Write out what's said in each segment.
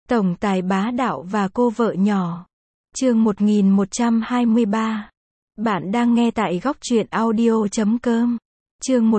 Tổng tài bá đạo và cô vợ nhỏ. Chương 1123. Bạn đang nghe tại góc truyện audio.com. Chương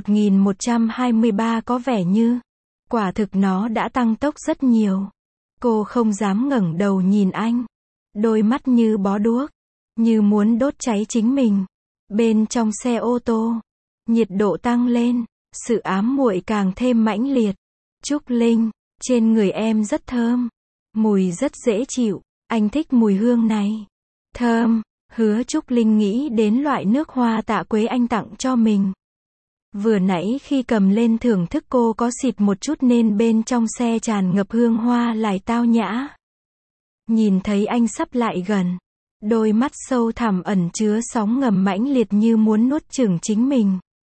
1123 có vẻ như, quả thực nó đã tăng tốc rất nhiều. Cô không dám ngẩng đầu nhìn anh. Đôi mắt như bó đuốc, như muốn đốt cháy chính mình. Bên trong xe ô tô, nhiệt độ tăng lên, sự ám muội càng thêm mãnh liệt. Trúc Linh, trên người em rất thơm. Mùi rất dễ chịu, anh thích mùi hương này. Thơm, Hứa Trúc Linh nghĩ đến loại nước hoa tạ quế anh tặng cho mình. Vừa nãy khi cầm lên thưởng thức cô có xịt một chút nên bên trong xe tràn ngập hương hoa lại tao nhã. Nhìn thấy anh sắp lại gần, đôi mắt sâu thẳm ẩn chứa sóng ngầm mãnh liệt như muốn nuốt chửng chính mình.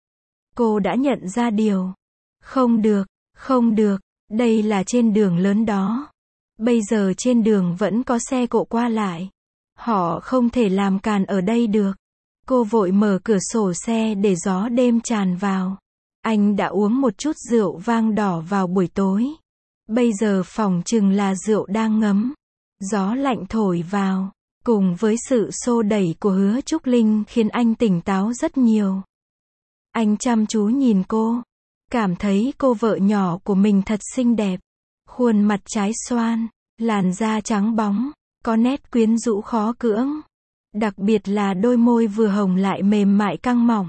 Cô đã nhận ra điều. Không được, không được, đây là trên đường lớn đó. Bây giờ trên đường vẫn có xe cộ qua lại. Họ không thể làm càn ở đây được. Cô vội mở cửa sổ xe để gió đêm tràn vào. Anh đã uống một chút rượu vang đỏ vào buổi tối. Bây giờ phỏng chừng là rượu đang ngấm. Gió lạnh thổi vào, cùng với sự xô đẩy của Hứa Trúc Linh khiến anh tỉnh táo rất nhiều. Anh chăm chú nhìn cô, cảm thấy cô vợ nhỏ của mình thật xinh đẹp. Khuôn mặt trái xoan, làn da trắng bóng, có nét quyến rũ khó cưỡng. Đặc biệt là đôi môi vừa hồng lại mềm mại căng mỏng.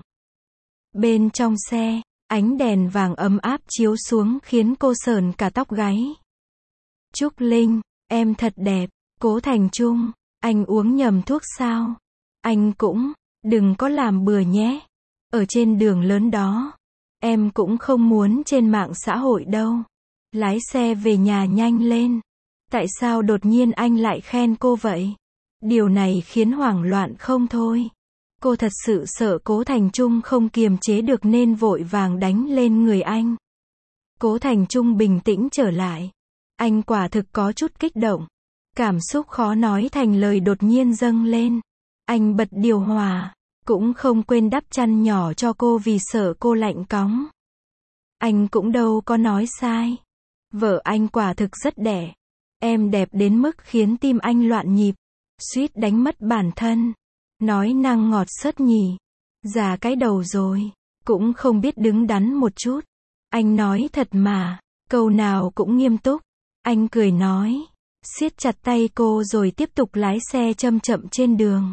Bên trong xe, ánh đèn vàng ấm áp chiếu xuống khiến cô sởn cả tóc gáy. Trúc Linh, em thật đẹp. Cố Thành Trung, anh uống nhầm thuốc sao? Anh cũng, đừng có làm bừa nhé. Ở trên đường lớn đó, em cũng không muốn trên mạng xã hội đâu. Lái xe về nhà nhanh lên. Tại sao đột nhiên anh lại khen cô vậy? Điều này khiến hoảng loạn không thôi. Cô thật sự sợ Cố Thành Trung không kiềm chế được nên vội vàng đánh lên người anh. Cố Thành Trung bình tĩnh trở lại. Anh quả thực có chút kích động. Cảm xúc khó nói thành lời đột nhiên dâng lên. Anh bật điều hòa, cũng không quên đắp chăn nhỏ cho cô vì sợ cô lạnh cóng. Anh cũng đâu có nói sai. Vợ anh quả thực rất đẹp. Em đẹp đến mức khiến tim anh loạn nhịp, suýt đánh mất bản thân. Nói năng ngọt xớt nhỉ. Già cái đầu rồi, cũng không biết đứng đắn một chút. Anh nói thật mà, câu nào cũng nghiêm túc. Anh cười nói, siết chặt tay cô rồi tiếp tục lái xe chậm chậm trên đường.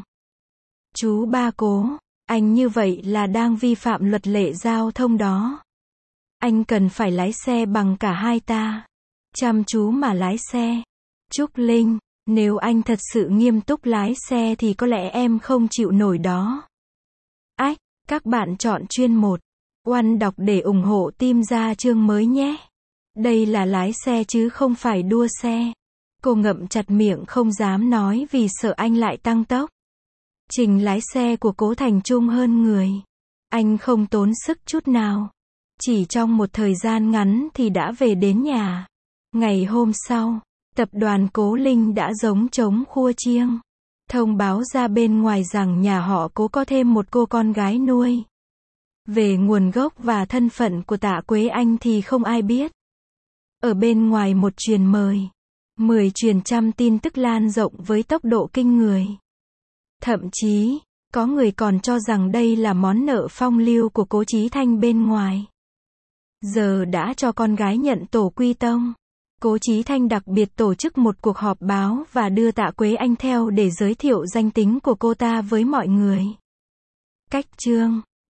Chú ba Cố, anh như vậy là đang vi phạm luật lệ giao thông đó. Anh cần phải lái xe bằng cả hai ta. Chăm chú mà lái xe. Trúc Linh, nếu anh thật sự nghiêm túc lái xe thì có lẽ em không chịu nổi đó. Ách, các bạn chọn chuyên 1. Oan đọc để ủng hộ team ra chương mới nhé. Đây là lái xe chứ không phải đua xe. Cô ngậm chặt miệng không dám nói vì sợ anh lại tăng tốc. Trình lái xe của Cố Thành Trung hơn người. Anh không tốn sức chút nào. Chỉ trong một thời gian ngắn thì đã về đến nhà. Ngày hôm sau, tập đoàn Cố Linh đã giống trống khua chiêng. Thông báo ra bên ngoài rằng nhà họ Cố có thêm một cô con gái nuôi. Về nguồn gốc và thân phận của Tạ Quế Anh thì không ai biết. Ở bên ngoài một truyền mời, 10 truyền trăm tin tức lan rộng với tốc độ kinh người. Thậm chí, có người còn cho rằng đây là món nợ phong lưu của Cố Chí Thanh bên ngoài. Giờ đã cho con gái nhận tổ quy tông. Cố Chí Thanh đặc biệt tổ chức một cuộc họp báo và đưa Tạ Quế Anh theo để giới thiệu danh tính của cô ta với mọi người. Cách chương